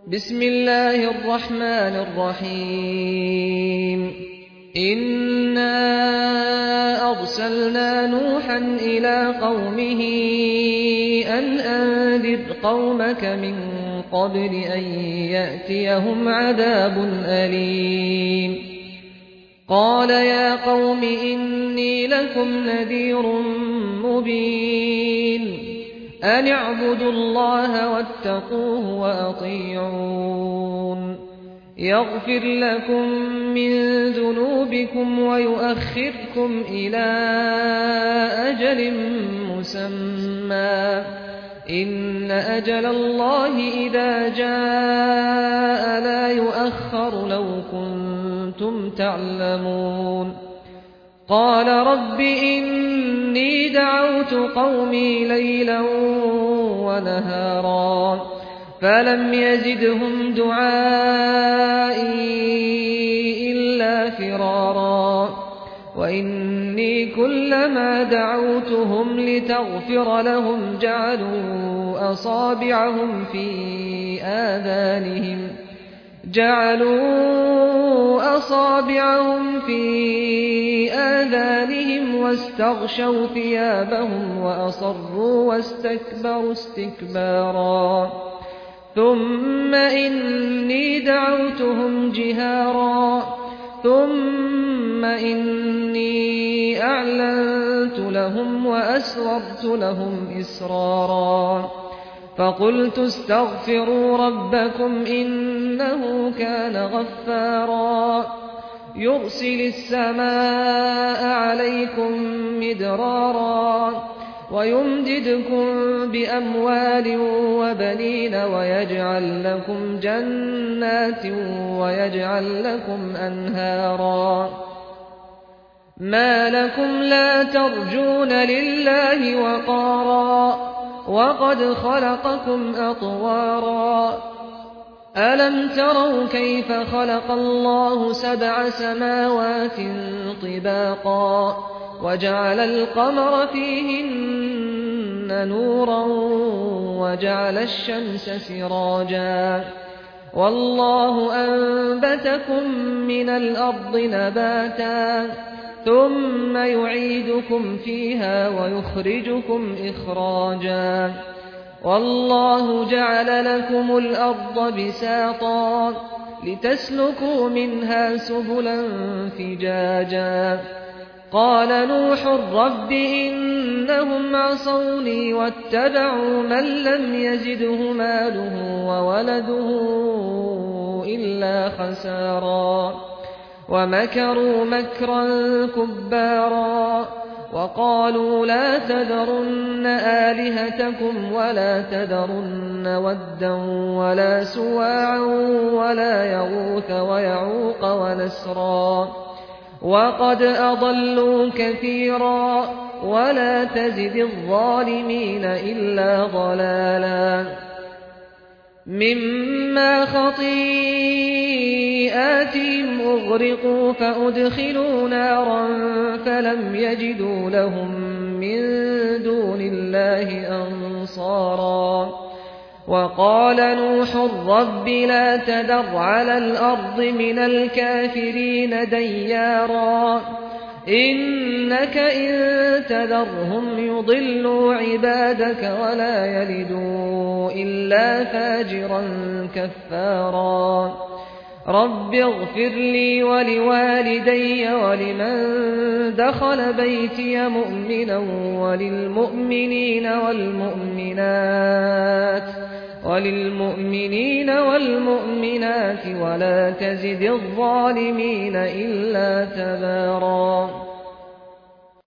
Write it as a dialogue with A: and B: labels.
A: بسم الله الرحمن الرحيم إنا أرسلنا نوحا إلى قومه أن أنذر قومك من قبل أن يأتيهم عذاب أليم قال يا قوم إني لكم نذير مبين أن اعبدوا الله واتقوه وأطيعون يغفر لكم من ذنوبكم ويؤخركم إلى أجل مسمى إن أجل الله إذا جاء لا يؤخر لو كنتم تعلمون قال رب إني دعوت قومي ليلا ونهارا فلم يزدهم دعائي إلا فرارا وإني كلما دعوتهم لتغفر لهم جعلوا أصابعهم في آذانهم واستغشوا ثيابهم وأصروا واستكبروا استكبارا ثم إني دعوتهم جهارا ثم إني أعلنت لهم وأسررت لهم إسرارا فقلت استغفروا ربكم إنه كان غفارا يرسل السماء عليكم مدرارا ويمددكم بأموال وبنين ويجعل لكم جنات ويجعل لكم أنهارا ما لكم لا ترجون لله وقارا وقد خلقكم أطوارا ألم تروا كيف خلق الله 7 سماوات طباقا وجعل القمر فيهن نورا وجعل الشمس سراجا والله أنبتكم من الأرض نباتا ثم يعيدكم فيها ويخرجكم إخراجا والله جعل لكم الأرض بساطا لتسلكوا منها سبلا فجاجا قال نوح رب إنهم عصوني واتبعوا من لم يزده ماله وولده إلا خسارا ومكروا مكرا كبارا وقالوا لا تذرن آلهتكم ولا تذرن ودا ولا سواعا ولا يغوث ويعوق ونسرا وقد أضلوا كثيرا ولا تزد الظالمين إلا ضلالا مما خطيئاتهم أغرقوا فأدخلوا نارا فلم يجدوا لهم من دون الله أنصارا وقال نوح رب لا تذر على الأرض من الكافرين ديارا إنك إن تذرهم يضلوا عبادك ولا يلدوا إلا فاجرا كفارا رب اغفر لي ولوالدي ولمن دخل بيتي مؤمنا وللمؤمنين والمؤمنات ولا تزد الظالمين إلا تبارا